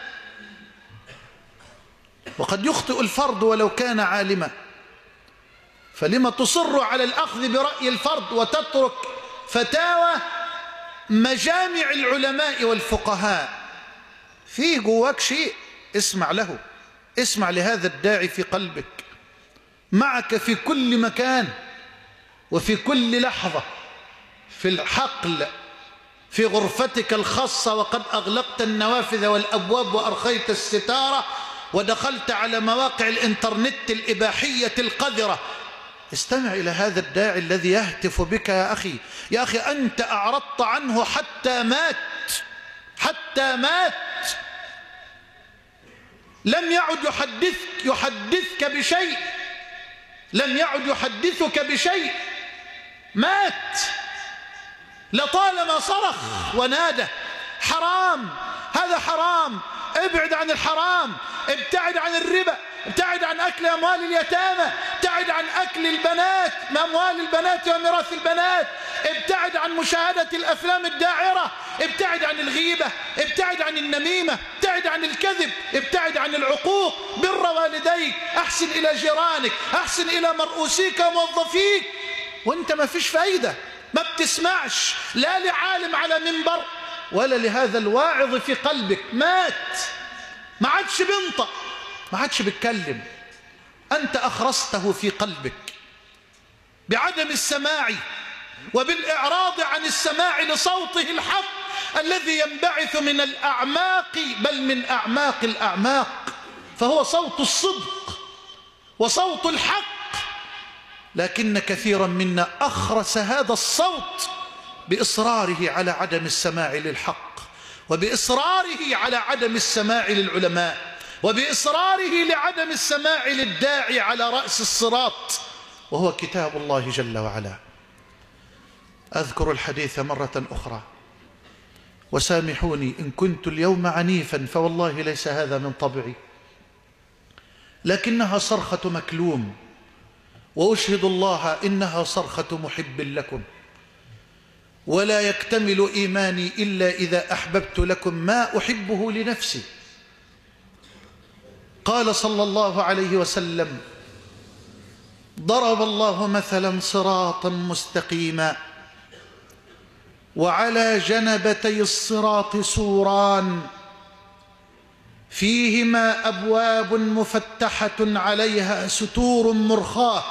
وقد يخطئ الفرد ولو كان عالما، فلما تصر على الأخذ برأي الفرد وتترك فتاوى مجامع العلماء والفقهاء؟ فيه جواك شيء، اسمع له، اسمع لهذا الداعي في قلبك، معك في كل مكان وفي كل لحظة، في الحقل، في غرفتك الخاصة وقد أغلقت النوافذ والأبواب وأرخيت الستارة ودخلت على مواقع الإنترنت الإباحية القذرة. استمع إلى هذا الداعي الذي يهتف بك. يا أخي، يا أخي، أنت أعرضت عنه حتى مات، حتى مات، لم يعد يحدثك بشيء، لم يعد يحدثك بشيء، مات. لطالما صرخ ونادى: حرام، هذا حرام، ابعد عن الحرام، ابتعد عن الربا، ابتعد عن أكل أموال اليتامى، ابتعد عن أكل البنات، أموال البنات وميراث البنات، ابتعد عن مشاهدة الأفلام الداعرة، ابتعد عن الغيبة، ابتعد عن النميمة، ابتعد عن الكذب، ابتعد عن العقوق، بر والديك، أحسن إلى جيرانك، أحسن إلى مرؤوسيك وموظفيك. وانت ما فيش فايدة، ما بتسمعش لا لعالم على منبر ولا لهذا الواعظ في قلبك. مات، ما عادش بينطق، ما عادش بيتكلم. أنت أخرسته في قلبك بعدم السماع وبالإعراض عن السماع لصوته الحق الذي ينبعث من الأعماق، بل من أعماق الأعماق، فهو صوت الصدق وصوت الحق. لكن كثيرا منا أخرس هذا الصوت بإصراره على عدم السماع للحق، وبإصراره على عدم السماع للعلماء، وبإصراره لعدم السماع للداعي على رأس الصراط، وهو كتاب الله جل وعلا. أذكر الحديث مرة أخرى، وسامحوني إن كنت اليوم عنيفا، فوالله ليس هذا من طبعي، لكنها صرخة مكلوم، وأشهد الله إنها صرخة محب لكم، ولا يكتمل إيماني إلا إذا أحببت لكم ما أحبه لنفسي. قال صلى الله عليه وسلم: ضرب الله مثلا صراطا مستقيما، وعلى جنبتي الصراط سوران فيهما أبواب مفتحة عليها ستور مرخاة،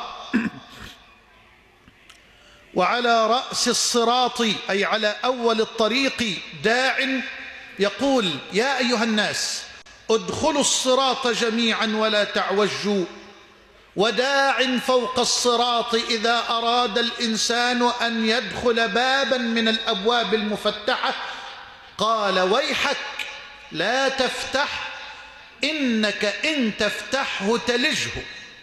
وعلى رأس الصراط أي على أول الطريق داع يقول: يا أيها الناس ادخلوا الصراط جميعا ولا تعوجوا، وداع فوق الصراط إذا أراد الإنسان أن يدخل بابا من الأبواب المفتحة قال: ويحك لا تفتح، إنك إن تفتحه تلجه.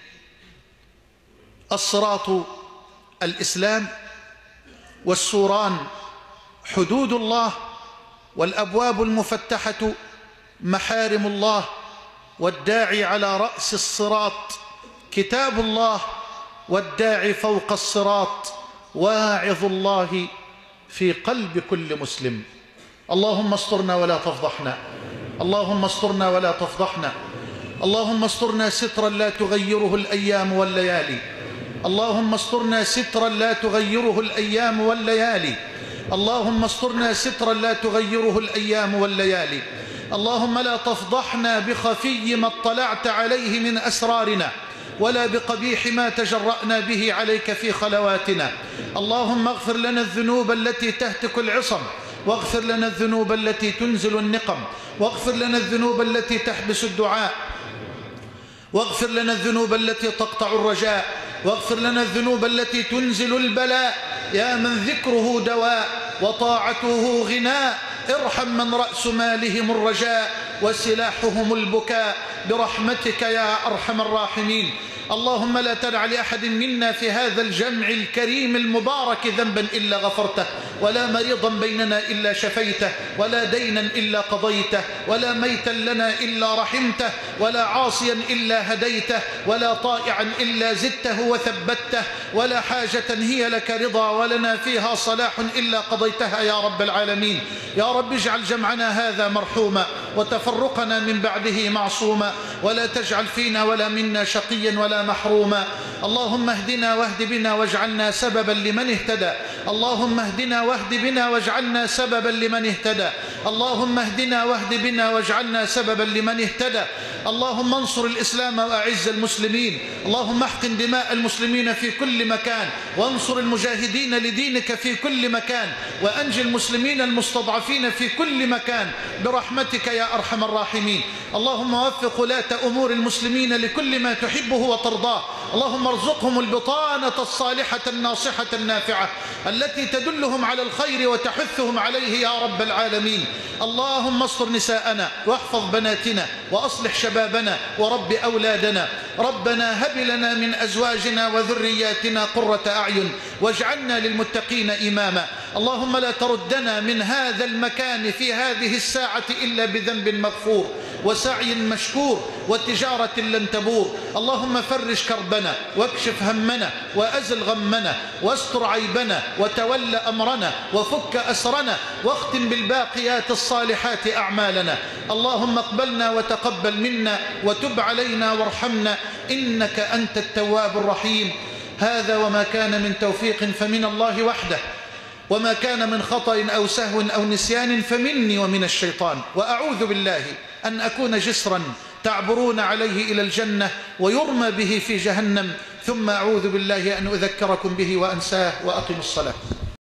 الصراط الإسلام، والسوران حدود الله، والأبواب المفتحة محارم الله، والداعي على رأس الصراط كتاب الله، والداعي فوق الصراط واعظ الله في قلب كل مسلم. اللهم استرنا ولا تفضحنا، اللهم استرنا ولا تفضحنا، اللهم استرنا سترا لا تغيره الأيام والليالي، اللهم استرنا سترا لا تغيره الأيام والليالي، اللهم استرنا سترا لا تغيره الأيام والليالي. اللهم لا تفضحنا بخفي ما اطلعت عليه من أسرارنا، ولا بقبيح ما تجرأنا به عليك في خلواتنا. اللهم اغفر لنا الذنوب التي تهتك العصم، واغفر لنا الذنوب التي تنزل النقم، واغفر لنا الذنوب التي تحبس الدعاء، واغفر لنا الذنوب التي تقطع الرجاء، واغفر لنا الذنوب التي تنزل البلاء. يا من ذكره دواء وطاعته غناء، ارحم من رأس مالهم الرجاء وسلاحهم البكاء برحمتك يا أرحم الراحمين. اللهم لا تدع لأحد منا في هذا الجمع الكريم المبارك ذنبا إلا غفرته، ولا مريضا بيننا إلا شفيته، ولا دينا إلا قضيته، ولا ميتا لنا إلا رحمته، ولا عاصيا إلا هديته، ولا طائعا إلا زدته وثبته، ولا حاجة هي لك رضا ولنا فيها صلاح إلا قضيتها يا رب العالمين. يا رب اجعل جمعنا هذا مرحوما، وتفرقنا من بعده معصوما، ولا تجعل فينا ولا منا شقيا ولا محروما. اللهم اهدنا واهد بنا واجعلنا سببا لمن اهتدى، اللهم اهدنا واهد بنا واجعلنا سببا لمن اهتدى، اللهم اهدنا واهد بنا واجعلنا سببا لمن اهتدى. اللهم انصر الإسلام وأعز المسلمين، اللهم احقن دماء المسلمين في كل مكان، وانصر المجاهدين لدينك في كل مكان، وأنجي المسلمين المستضعفين في كل مكان برحمتك يا أرحم الراحمين. اللهم وفق ولاة أمور المسلمين لكل ما تحبه وترضاه، اللهم ارزقهم البطانة الصالحة الناصحة النافعة التي تدلهم على الخير وتحثهم عليه يا رب العالمين. اللهم استر نساءنا واحفظ بناتنا وأصلح شبابنا ورب أولادنا. ربنا هب لنا من أزواجنا وذرياتنا قرة أعين واجعلنا للمتقين إماما. اللهم لا تردنا من هذا المكان في هذه الساعة إلا بذنب مغفور، وسعي مشكور وتجارة لن تبور. اللهم فرج كربنا واكشف همنا وأزل غمنا واستر عيبنا وتول أمرنا وفك أسرنا واختم بالباقيات الصالحات أعمالنا. اللهم اقبلنا وتقبل منا وتب علينا وارحمنا إنك أنت التواب الرحيم. هذا وما كان من توفيق فمن الله وحده، وما كان من خطأ أو سهو أو نسيان فمني ومن الشيطان، وأعوذ بالله أن أكون جسرا تعبرون عليه إلى الجنة ويرمى به في جهنم، ثم أعوذ بالله أن أذكركم به وأنساه. وأقم الصلاة.